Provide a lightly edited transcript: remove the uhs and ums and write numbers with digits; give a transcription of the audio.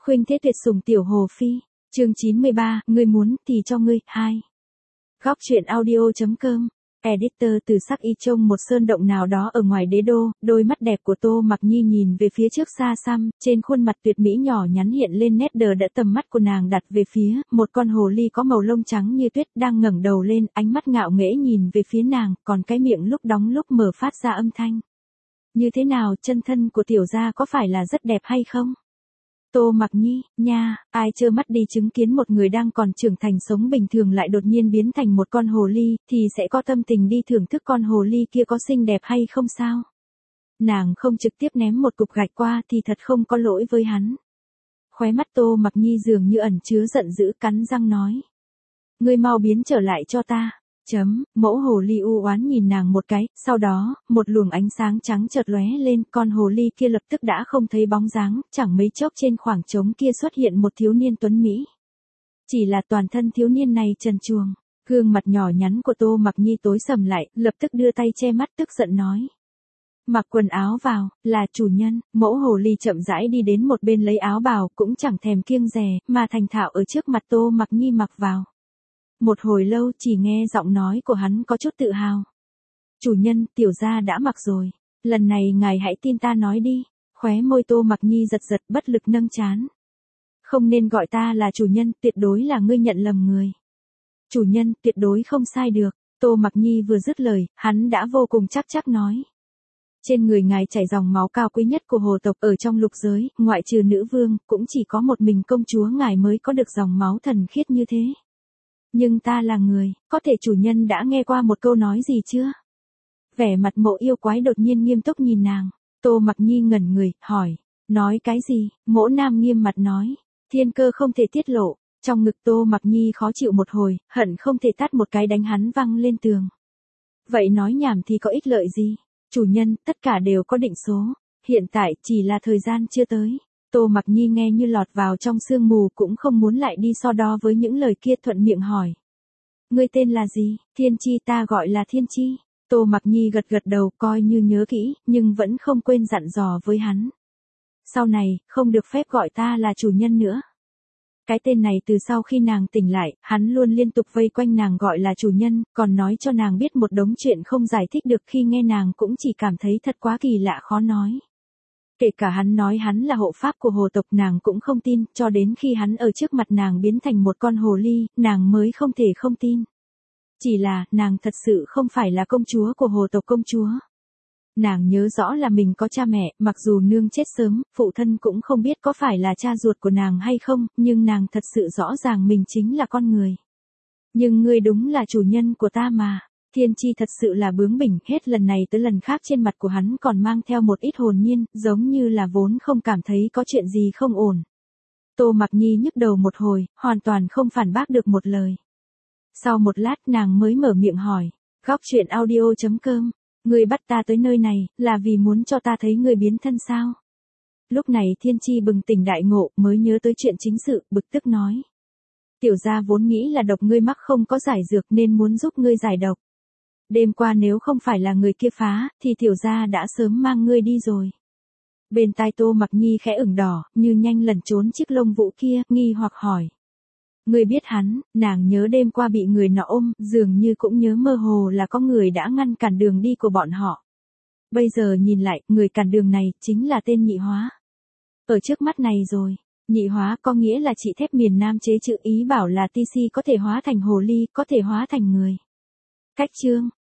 Khuynh Thế Tuyệt Sủng Tiểu Hồ Phi, chương 93, ngươi muốn thì cho ngươi, 2. Góc truyện audio.com, editor từ sắc y trông một sơn động nào đó ở ngoài đế đô, đôi mắt đẹp của Tô Mặc Nhi nhìn về phía trước xa xăm, trên khuôn mặt tuyệt mỹ nhỏ nhắn hiện lên nét đờ đẫn, tầm mắt của nàng đặt về phía, một con hồ ly có màu lông trắng như tuyết đang ngẩng đầu lên, ánh mắt ngạo nghễ nhìn về phía nàng, còn cái miệng lúc đóng lúc mở phát ra âm thanh. Như thế nào, chân thân của tiểu gia có phải là rất đẹp hay không? Tô Mặc Nhi, nha, ai trơ mắt đi chứng kiến một người đang còn trưởng thành sống bình thường lại đột nhiên biến thành một con hồ ly, thì sẽ có tâm tình đi thưởng thức con hồ ly kia có xinh đẹp hay không sao? Nàng không trực tiếp ném một cục gạch qua thì thật không có lỗi với hắn. Khóe mắt Tô Mặc Nhi dường như ẩn chứa giận dữ, cắn răng nói. Ngươi mau biến trở lại cho ta. Mẫu hồ ly u oán nhìn nàng một cái, sau đó, một luồng ánh sáng trắng chợt lóe lên, con hồ ly kia lập tức đã không thấy bóng dáng, chẳng mấy chốc trên khoảng trống kia xuất hiện một thiếu niên tuấn mỹ. Chỉ là toàn thân thiếu niên này trần truồng, gương mặt nhỏ nhắn của Tô Mặc Nhi tối sầm lại, lập tức đưa tay che mắt tức giận nói. Mặc quần áo vào, là chủ nhân. Mẫu hồ ly chậm rãi đi đến một bên lấy áo bào, cũng chẳng thèm kiêng dè, mà thành thạo ở trước mặt Tô Mặc Nhi mặc vào. Một hồi lâu chỉ nghe giọng nói của hắn có chút tự hào. Chủ nhân, tiểu gia đã mặc rồi. Lần này ngài hãy tin ta nói đi. Khóe môi Tô Mặc Nhi giật giật, bất lực nâng trán. Không nên gọi ta là chủ nhân, tuyệt đối là ngươi nhận lầm người. Chủ nhân, tuyệt đối không sai được. Tô Mặc Nhi vừa dứt lời, hắn đã vô cùng chắc nói. Trên người ngài chảy dòng máu cao quý nhất của hồ tộc ở trong lục giới, ngoại trừ nữ vương, cũng chỉ có một mình công chúa ngài mới có được dòng máu thần khiết như thế. Nhưng ta là người, có thể chủ nhân đã nghe qua một câu nói gì chưa? Vẻ mặt mộ yêu quái đột nhiên nghiêm túc nhìn nàng. Tô Mặc Nhi ngẩn người, hỏi. Nói cái gì? Mỗ nam nghiêm mặt nói. Thiên cơ không thể tiết lộ. Trong ngực Tô Mặc Nhi khó chịu một hồi, hận không thể tát một cái đánh hắn văng lên tường. Vậy nói nhảm thì có ích lợi gì? Chủ nhân, tất cả đều có định số. Hiện tại chỉ là thời gian chưa tới. Tô Mặc Nhi nghe như lọt vào trong sương mù, cũng không muốn lại đi so đo với những lời kia, thuận miệng hỏi. Ngươi tên là gì? Thiên Chi, ta gọi là Thiên Chi. Tô Mặc Nhi gật gật đầu, coi như nhớ kỹ, nhưng vẫn không quên dặn dò với hắn. Sau này, không được phép gọi ta là chủ nhân nữa. Cái tên này từ sau khi nàng tỉnh lại, hắn luôn liên tục vây quanh nàng gọi là chủ nhân, còn nói cho nàng biết một đống chuyện không giải thích được, khi nghe nàng cũng chỉ cảm thấy thật quá kỳ lạ khó nói. Kể cả hắn nói hắn là hộ pháp của hồ tộc nàng cũng không tin, cho đến khi hắn ở trước mặt nàng biến thành một con hồ ly, nàng mới không thể không tin. Chỉ là, nàng thật sự không phải là công chúa của hồ tộc công chúa. Nàng nhớ rõ là mình có cha mẹ, mặc dù nương chết sớm, phụ thân cũng không biết có phải là cha ruột của nàng hay không, nhưng nàng thật sự rõ ràng mình chính là con người. Nhưng ngươi đúng là chủ nhân của ta mà. Thiên Chi thật sự là bướng bỉnh, hết lần này tới lần khác trên mặt của hắn còn mang theo một ít hồn nhiên, giống như là vốn không cảm thấy có chuyện gì không ổn. Tô Mặc Nhi nhức đầu một hồi, hoàn toàn không phản bác được một lời. Sau một lát nàng mới mở miệng hỏi. Góc truyện audio.com, ngươi bắt ta tới nơi này, là vì muốn cho ta thấy ngươi biến thân sao? Lúc này Thiên Chi bừng tỉnh đại ngộ, mới nhớ tới chuyện chính sự, bực tức nói. Tiểu gia vốn nghĩ là độc ngươi mắc không có giải dược nên muốn giúp ngươi giải độc. Đêm qua nếu không phải là người kia phá, thì tiểu gia đã sớm mang ngươi đi rồi. Bên tai Tô Mặc Nhi khẽ ửng đỏ, như nhanh lẩn trốn chiếc lông vũ kia, nghi hoặc hỏi. Ngươi biết hắn? Nàng nhớ đêm qua bị người nọ ôm, dường như cũng nhớ mơ hồ là có người đã ngăn cản đường đi của bọn họ. Bây giờ nhìn lại, người cản đường này, chính là tên Nhị Hóa. Ở trước mắt này rồi. Nhị Hóa có nghĩa là chị thép miền Nam chế chữ, ý bảo là TC có thể hóa thành hồ ly, có thể hóa thành người. Cách chương,